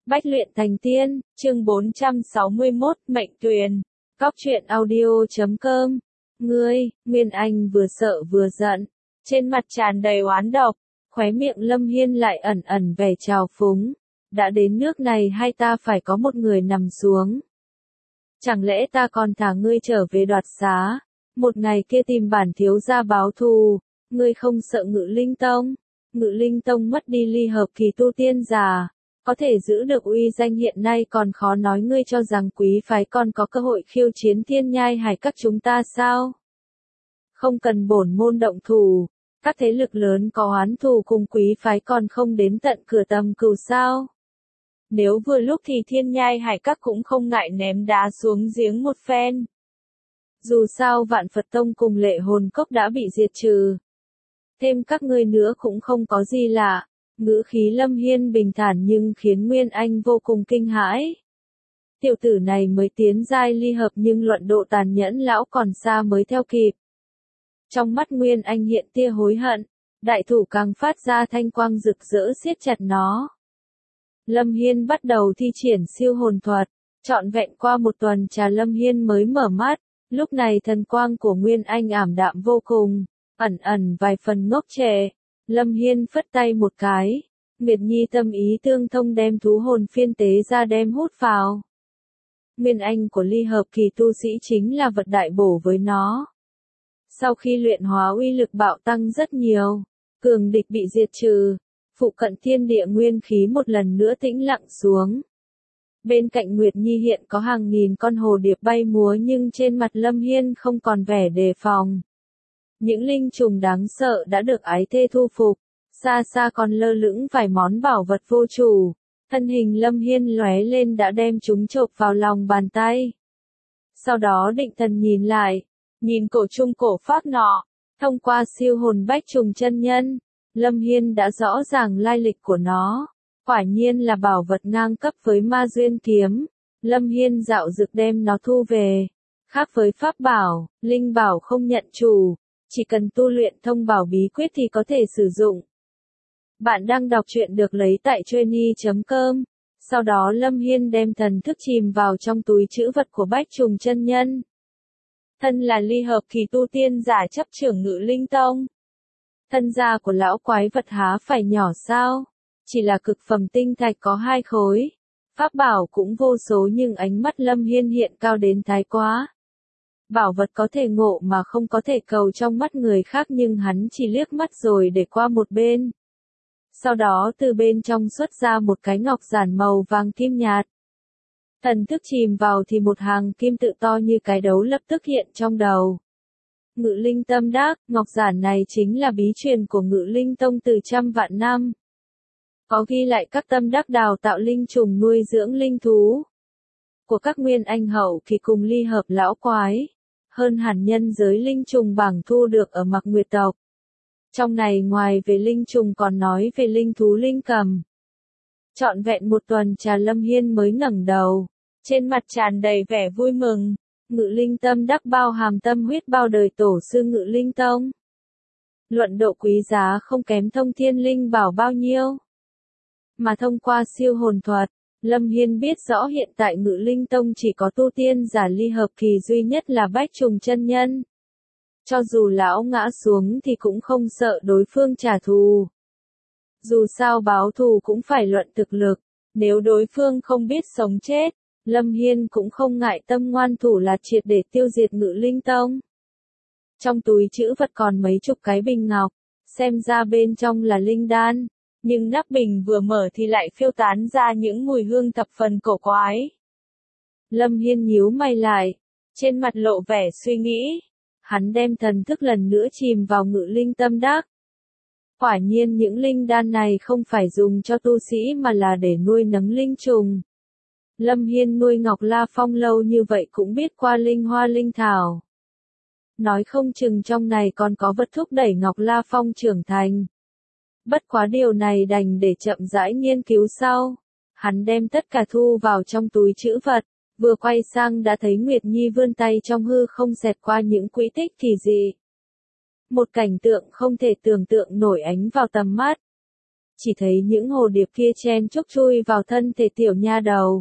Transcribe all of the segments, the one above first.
Bách luyện thành tiên, chương 461, mệnh tuyền. Cóc truyện audio.com. Ngươi, Nguyên Anh vừa sợ vừa giận, trên mặt tràn đầy oán độc, khóe miệng Lâm Hiên lại ẩn ẩn vẻ trào phúng. Đã đến nước này hay ta phải có một người nằm xuống? Chẳng lẽ ta còn thả ngươi trở về đoạt xá? Một ngày kia tìm bản thiếu gia báo thù, ngươi không sợ Ngự Linh Tông? Ngự Linh Tông mất đi ly hợp kỳ tu tiên giả, có thể giữ được uy danh hiện nay còn khó nói, ngươi cho rằng quý phái còn có cơ hội khiêu chiến Thiên Nhai Hải các chúng ta sao? Không cần bổn môn động thủ, các thế lực lớn có oán thù cùng quý phái còn không đến tận cửa tầm cửu sao? Nếu vừa lúc thì Thiên Nhai Hải các cũng không ngại ném đá xuống giếng một phen. Dù sao Vạn Phật Tông cùng Lệ Hồn Cốc đã bị diệt trừ, thêm các ngươi nữa cũng không có gì lạ. Ngữ khí Lâm Hiên bình thản nhưng khiến Nguyên Anh vô cùng kinh hãi. Tiểu tử này mới tiến giai ly hợp nhưng luận độ tàn nhẫn lão còn xa mới theo kịp. Trong mắt Nguyên Anh hiện tia hối hận, đại thủ càng phát ra thanh quang rực rỡ siết chặt nó. Lâm Hiên bắt đầu thi triển siêu hồn thuật, trọn vẹn qua một tuần trà Lâm Hiên mới mở mắt, lúc này thần quang của Nguyên Anh ảm đạm vô cùng, ẩn ẩn vài phần ngốc trệ. Lâm Hiên phất tay một cái, Nguyệt Nhi tâm ý tương thông đem thú hồn phiên tế ra đem hút vào. Nguyên Anh của ly hợp kỳ tu sĩ chính là vật đại bổ với nó. Sau khi luyện hóa uy lực bạo tăng rất nhiều, cường địch bị diệt trừ, phụ cận thiên địa nguyên khí một lần nữa tĩnh lặng xuống. Bên cạnh Nguyệt Nhi hiện có hàng nghìn con hồ điệp bay múa nhưng trên mặt Lâm Hiên không còn vẻ đề phòng. Những linh trùng đáng sợ đã được ái thê thu phục, xa xa còn lơ lửng vài món bảo vật vô chủ, thân hình Lâm Hiên lóe lên đã đem chúng chộp vào lòng bàn tay. Sau đó định thần nhìn lại, nhìn cổ trùng cổ phác nọ, thông qua siêu hồn bách trùng chân nhân, Lâm Hiên đã rõ ràng lai lịch của nó, quả nhiên là bảo vật ngang cấp với Ma Duyên Kiếm. Lâm Hiên dạo dực đem nó thu về, khác với pháp bảo, linh bảo không nhận chủ. Chỉ cần tu luyện thông bảo bí quyết thì có thể sử dụng. Bạn đang đọc truyện được lấy tại Trainy.com. Sau đó Lâm Hiên đem thần thức chìm vào trong túi trữ vật của Bách Trùng chân nhân. Thân là ly hợp kỳ tu tiên giả chấp trưởng Ngự Linh Tông. Thân gia của lão quái vật há phải nhỏ sao? Chỉ là cực phẩm tinh thạch có 2 khối. Pháp bảo cũng vô số nhưng ánh mắt Lâm Hiên hiện cao đến thái quá. Bảo vật có thể ngộ mà không có thể cầu trong mắt người khác nhưng hắn chỉ liếc mắt rồi để qua một bên. Sau đó từ bên trong xuất ra một cái ngọc giản màu vàng kim nhạt. Thần thức chìm vào thì một hàng kim tự to như cái đấu lập tức hiện trong đầu. Ngự Linh Tâm Đắc, ngọc giản này chính là bí truyền của Ngự Linh Tông từ trăm vạn năm. Có ghi lại các tâm đắc đào tạo linh trùng nuôi dưỡng linh thú của các nguyên anh hậu kỳ cùng ly hợp lão quái. Hơn hẳn nhân giới linh trùng bảng thu được ở Mạc Nguyệt tộc. Trong này ngoài về linh trùng còn nói về linh thú linh cầm. Trọn vẹn một tuần trà Lâm Hiên mới ngẩng đầu, trên mặt tràn đầy vẻ vui mừng. Ngự Linh Tâm Đắc bao hàm tâm huyết bao đời tổ sư Ngự Linh Tông. Luận độ quý giá không kém thông thiên linh bảo bao nhiêu. Mà thông qua siêu hồn thuật, Lâm Hiên biết rõ hiện tại Ngự Linh Tông chỉ có tu tiên giả ly hợp kỳ duy nhất là Bách Trùng chân nhân. Cho dù lão ngã xuống thì cũng không sợ đối phương trả thù. Dù sao báo thù cũng phải luận thực lực, nếu đối phương không biết sống chết, Lâm Hiên cũng không ngại tâm ngoan thủ là triệt để tiêu diệt Ngự Linh Tông. Trong túi trữ vật còn mấy chục cái bình ngọc, xem ra bên trong là linh đan. Nhưng nắp bình vừa mở thì lại phiêu tán ra những mùi hương thập phần cổ quái. Lâm Hiên nhíu mày lại, trên mặt lộ vẻ suy nghĩ. Hắn đem thần thức lần nữa chìm vào Ngự Linh Tâm Đắc. Quả nhiên những linh đan này không phải dùng cho tu sĩ mà là để nuôi nấng linh trùng. Lâm Hiên nuôi Ngọc La Phong lâu như vậy cũng biết qua linh hoa linh thảo. Nói không chừng trong này còn có vật thúc đẩy Ngọc La Phong trưởng thành. Bất quá điều này đành để chậm rãi nghiên cứu sau. Hắn đem tất cả thu vào trong túi trữ vật, vừa quay sang đã thấy Nguyệt Nhi vươn tay trong hư không xẹt qua những quỹ tích kỳ dị. Một cảnh tượng không thể tưởng tượng nổi ánh vào tầm mắt. chỉ thấy những hồ điệp kia chen chúc chui vào thân thể tiểu nha đầu.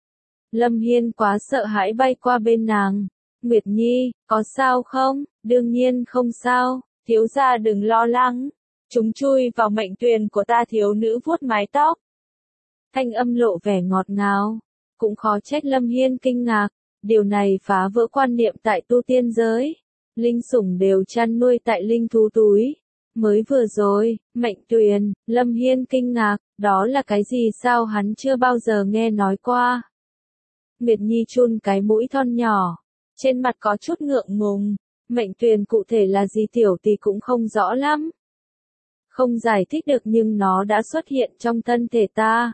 Lâm Hiên quá sợ hãi bay qua bên nàng. Nguyệt Nhi, có sao không? Đương nhiên không sao, thiếu gia đừng lo lắng. Chúng chui vào mệnh tuyền của ta, thiếu nữ vuốt mái tóc. Thanh âm lộ vẻ ngọt ngào. Cũng khó trách Lâm Hiên kinh ngạc. Điều này phá vỡ quan niệm tại tu tiên giới. Linh sủng đều chăn nuôi tại linh thú túi. Mới vừa rồi, mệnh tuyền, Lâm Hiên kinh ngạc, đó là cái gì sao hắn chưa bao giờ nghe nói qua. Nguyệt Nhi chun cái mũi thon nhỏ, trên mặt có chút ngượng ngùng, mệnh tuyền cụ thể là gì tiểu tỷ cũng không rõ lắm. Không giải thích được nhưng nó đã xuất hiện trong thân thể ta.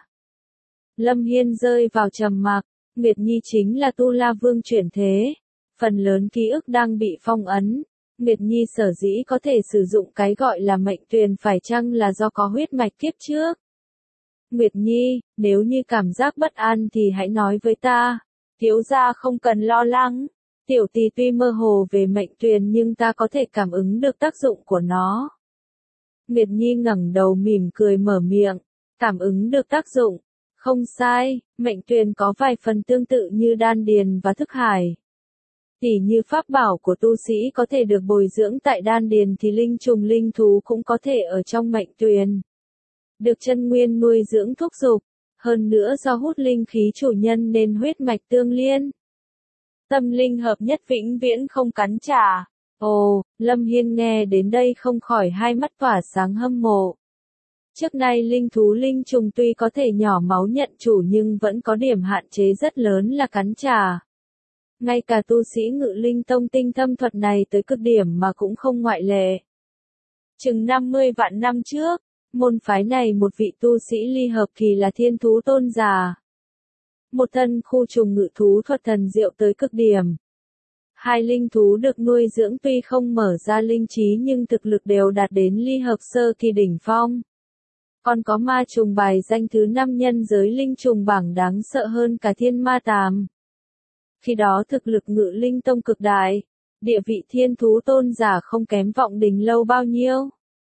Lâm Hiên rơi vào trầm mặc, Nguyệt Nhi chính là Tu La Vương chuyển thế. Phần lớn ký ức đang bị phong ấn. Nguyệt Nhi sở dĩ có thể sử dụng cái gọi là mệnh tuyền phải chăng là do có huyết mạch kiếp trước. Nguyệt Nhi, nếu như cảm giác bất an thì hãy nói với ta. Thiếu gia không cần lo lắng. Tiểu tỷ tuy mơ hồ về mệnh tuyền nhưng ta có thể cảm ứng được tác dụng của nó. Nguyệt Nhi ngẩng đầu mỉm cười mở miệng. Cảm ứng được tác dụng. Không sai, mệnh tuyền có vài phần tương tự như đan điền và thức hải. Tỉ như pháp bảo của tu sĩ có thể được bồi dưỡng tại đan điền thì linh trùng linh thú cũng có thể ở trong mệnh tuyền. Được chân nguyên nuôi dưỡng thúc giục, hơn nữa do hút linh khí chủ nhân nên huyết mạch tương liên. Tâm linh hợp nhất vĩnh viễn không cắn trả. Ồ, Lâm Hiên nghe đến đây không khỏi hai mắt tỏa sáng hâm mộ. Trước nay linh thú linh trùng tuy có thể nhỏ máu nhận chủ nhưng vẫn có điểm hạn chế rất lớn là cắn trả. Ngay cả tu sĩ Ngự Linh Tông tinh thâm thuật này tới cực điểm mà cũng không ngoại lệ. Chừng 50 vạn năm trước, môn phái này một vị tu sĩ ly hợp kỳ là Thiên Thú Tôn giả. Một thân khu trùng ngự thú thuật thần diệu tới cực điểm. Hai linh thú được nuôi dưỡng tuy không mở ra linh trí nhưng thực lực đều đạt đến ly hợp sơ kỳ đỉnh phong. Còn có ma trùng bài danh thứ 5 nhân giới linh trùng bảng đáng sợ hơn cả Thiên Ma Tàm. Khi đó thực lực Ngự Linh Tông cực đại, địa vị Thiên Thú Tôn giả không kém Vọng Đình Lâu bao nhiêu.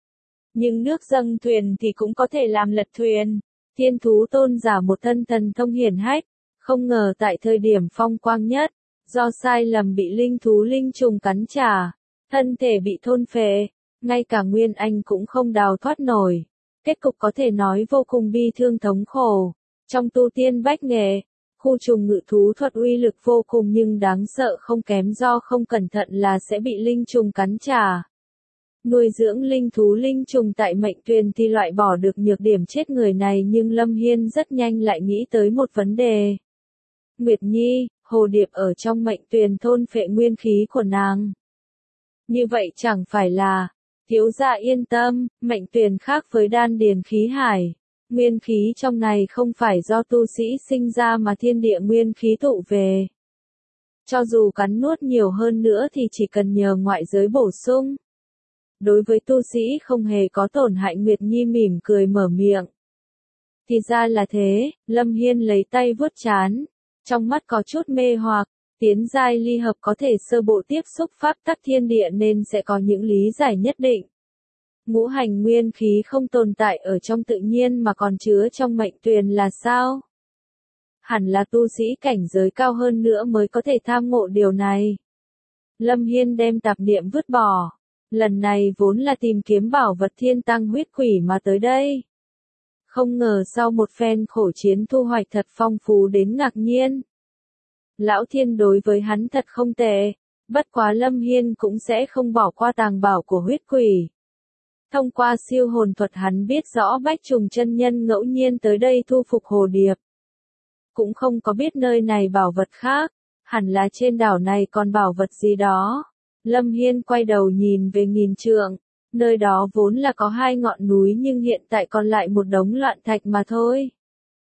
Nhưng nước dâng thuyền thì cũng có thể làm lật thuyền. Thiên Thú Tôn giả một thân thần thông hiển hách, không ngờ tại thời điểm phong quang nhất, do sai lầm bị linh thú linh trùng cắn trả, thân thể bị thôn phệ, ngay cả Nguyên Anh cũng không đào thoát nổi. Kết cục có thể nói vô cùng bi thương thống khổ. Trong tu tiên bách nghệ, khu trùng ngự thú thuật uy lực vô cùng nhưng đáng sợ không kém do không cẩn thận là sẽ bị linh trùng cắn trả. Nuôi dưỡng linh thú linh trùng tại mệnh tuyền thì loại bỏ được nhược điểm chết người này nhưng Lâm Hiên rất nhanh lại nghĩ tới một vấn đề. Nguyệt Nhi, hồ điệp ở trong mệnh tuyền thôn phệ nguyên khí của nàng. Như vậy chẳng phải là, thiếu gia yên tâm, mệnh tuyền khác với đan điền khí hải. Nguyên khí trong này không phải do tu sĩ sinh ra mà thiên địa nguyên khí tụ về. Cho dù cắn nuốt nhiều hơn nữa thì chỉ cần nhờ ngoại giới bổ sung. Đối với tu sĩ không hề có tổn hại. Nguyệt Nhi mỉm cười mở miệng. Thì ra là thế, Lâm Hiên lấy tay vuốt trán, trong mắt có chút mê hoặc, tiến giai ly hợp có thể sơ bộ tiếp xúc pháp tắc thiên địa nên sẽ có những lý giải nhất định. Ngũ hành nguyên khí không tồn tại ở trong tự nhiên mà còn chứa trong mệnh tuyền là sao? Hẳn là tu sĩ cảnh giới cao hơn nữa mới có thể tham ngộ điều này. Lâm Hiên đem tạp niệm vứt bỏ. Lần này vốn là tìm kiếm bảo vật thiên tăng huyết quỷ mà tới đây. Không ngờ sau một phen khổ chiến thu hoạch thật phong phú đến ngạc nhiên. Lão Thiên đối với hắn thật không tệ, bất quá Lâm Hiên cũng sẽ không bỏ qua tàng bảo của huyết quỷ. Thông qua siêu hồn thuật hắn biết rõ Bách Trùng chân nhân ngẫu nhiên tới đây thu phục hồ điệp. Cũng không có biết nơi này bảo vật khác, hẳn là trên đảo này còn bảo vật gì đó. Lâm Hiên quay đầu nhìn về nghìn trượng, nơi đó vốn là có hai ngọn núi nhưng hiện tại còn lại một đống loạn thạch mà thôi.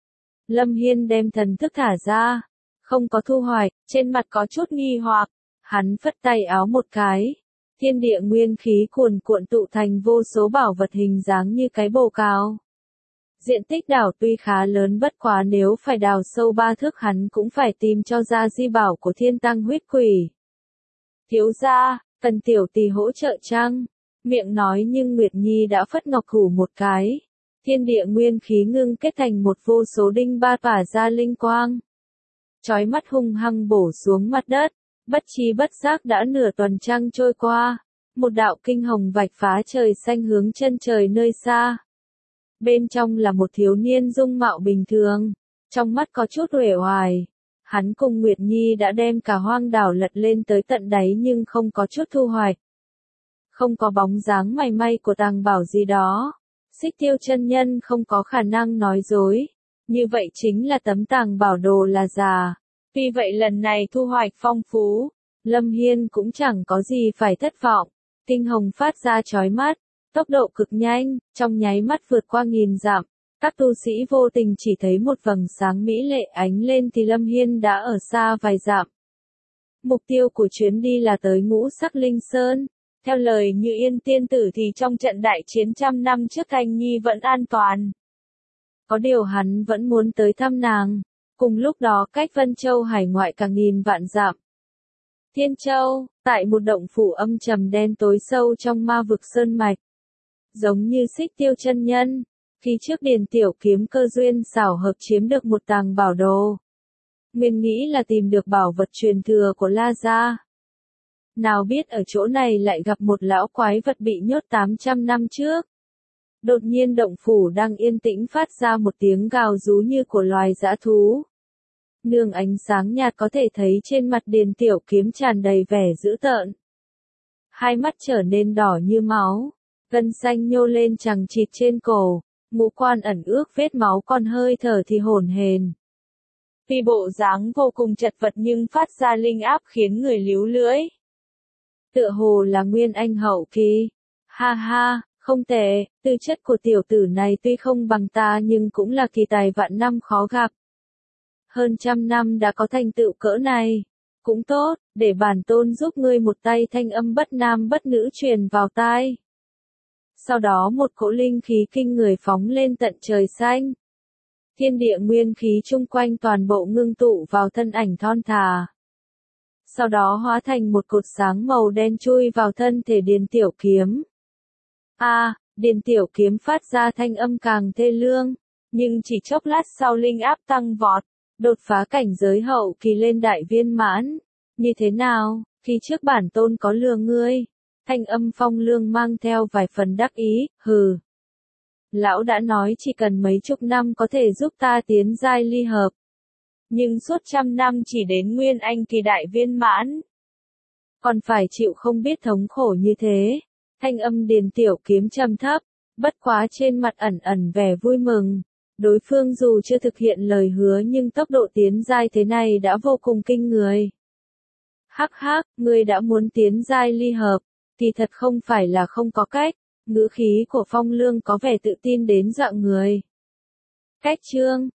Lâm Hiên đem thần thức thả ra, không có thu hoạch, trên mặt có chút nghi hoặc, hắn phất tay áo một cái. Thiên địa nguyên khí cuồn cuộn tụ thành vô số bảo vật hình dáng như cái bồ cào. Diện tích đảo tuy khá lớn bất quá nếu phải đào sâu 3 thước hắn cũng phải tìm cho ra di bảo của thiên tăng huyết quỷ. Thiếu gia, cần tiểu tỷ hỗ trợ chăng? Miệng nói nhưng Nguyệt Nhi đã phất ngọc thủ một cái. Thiên địa nguyên khí ngưng kết thành một vô số đinh ba tỏa ra linh quang. Chói mắt hung hăng bổ xuống mặt đất, bất chi bất giác đã nửa tuần trăng trôi qua. Một đạo kinh hồng vạch phá trời xanh hướng chân trời nơi xa. Bên trong là một thiếu niên dung mạo bình thường, trong mắt có chút uể oải. Hắn cùng Nguyệt Nhi đã đem cả hoang đảo lật lên tới tận đáy nhưng không có chút thu hoạch. Không có bóng dáng mảy may của tàng bảo gì đó. Xích Tiêu chân nhân không có khả năng nói dối. Như vậy chính là tấm tàng bảo đồ là giả. Tuy vậy lần này thu hoạch phong phú, Lâm Hiên cũng chẳng có gì phải thất vọng. Kinh hồng phát ra chói mắt, tốc độ cực nhanh, trong nháy mắt vượt qua 1000 dặm. Các tu sĩ vô tình chỉ thấy một vầng sáng mỹ lệ ánh lên thì Lâm Hiên đã ở xa vài dặm. Mục tiêu của chuyến đi là tới Ngũ Sắc Linh Sơn. Theo lời Như Yên tiên tử thì trong trận đại chiến trăm năm trước Thanh Nhi vẫn an toàn. Có điều hắn vẫn muốn tới thăm nàng. Cùng lúc đó cách Vân Châu hải ngoại cả 1000 vạn dặm. Thiên Châu, tại một động phủ âm trầm đen tối sâu trong ma vực sơn mạch. Giống như Xích Tiêu chân nhân, khi trước Điền Tiểu Kiếm cơ duyên xảo hợp chiếm được một tàng bảo đồ. Nguyên nghĩ là tìm được bảo vật truyền thừa của La Gia. Nào biết ở chỗ này lại gặp một lão quái vật bị nhốt 800 năm trước. Đột nhiên động phủ đang yên tĩnh phát ra một tiếng gào rú như của loài dã thú. Nương ánh sáng nhạt có thể thấy trên mặt Điền Tiểu Kiếm tràn đầy vẻ dữ tợn. Hai mắt trở nên đỏ như máu, gân xanh nhô lên chằng chịt trên cổ, ngũ quan ẩn ước vết máu còn hơi thở thì hổn hển. Tuy bộ dáng vô cùng chật vật nhưng phát ra linh áp khiến người líu lưỡi. Tựa hồ là nguyên anh hậu kỳ. Ha ha, không tệ, tư chất của tiểu tử này tuy không bằng ta nhưng cũng là kỳ tài vạn năm khó gặp. Hơn 100 năm đã có thành tựu cỡ này. Cũng tốt, để bản tôn giúp ngươi một tay thanh âm bất nam bất nữ truyền vào tai. Sau đó một cỗ linh khí kinh người phóng lên tận trời xanh. Thiên địa nguyên khí chung quanh toàn bộ ngưng tụ vào thân ảnh thon thả. Sau đó hóa thành một cột sáng màu đen chui vào thân thể Điền Tiểu Kiếm. Điền Tiểu Kiếm phát ra thanh âm càng thê lương, nhưng chỉ chốc lát sau linh áp tăng vọt, đột phá cảnh giới hậu kỳ lên đại viên mãn. Như thế nào, khi trước bản tôn có lừa ngươi? Thanh âm Phong Lương mang theo vài phần đắc ý, hừ. Lão đã nói chỉ cần mấy chục năm có thể giúp ta tiến giai ly hợp. Nhưng suốt 100 năm chỉ đến nguyên anh kỳ đại viên mãn. Còn phải chịu không biết thống khổ như thế. Thanh âm Điền Tiểu Kiếm trầm thấp, bất quá trên mặt ẩn ẩn vẻ vui mừng. Đối phương dù chưa thực hiện lời hứa nhưng tốc độ tiến giai thế này đã vô cùng kinh người. Hắc hắc, ngươi đã muốn tiến giai ly hợp, thì thật không phải là không có cách. Ngữ khí của Phong Lương có vẻ tự tin đến dọa người. Cách chương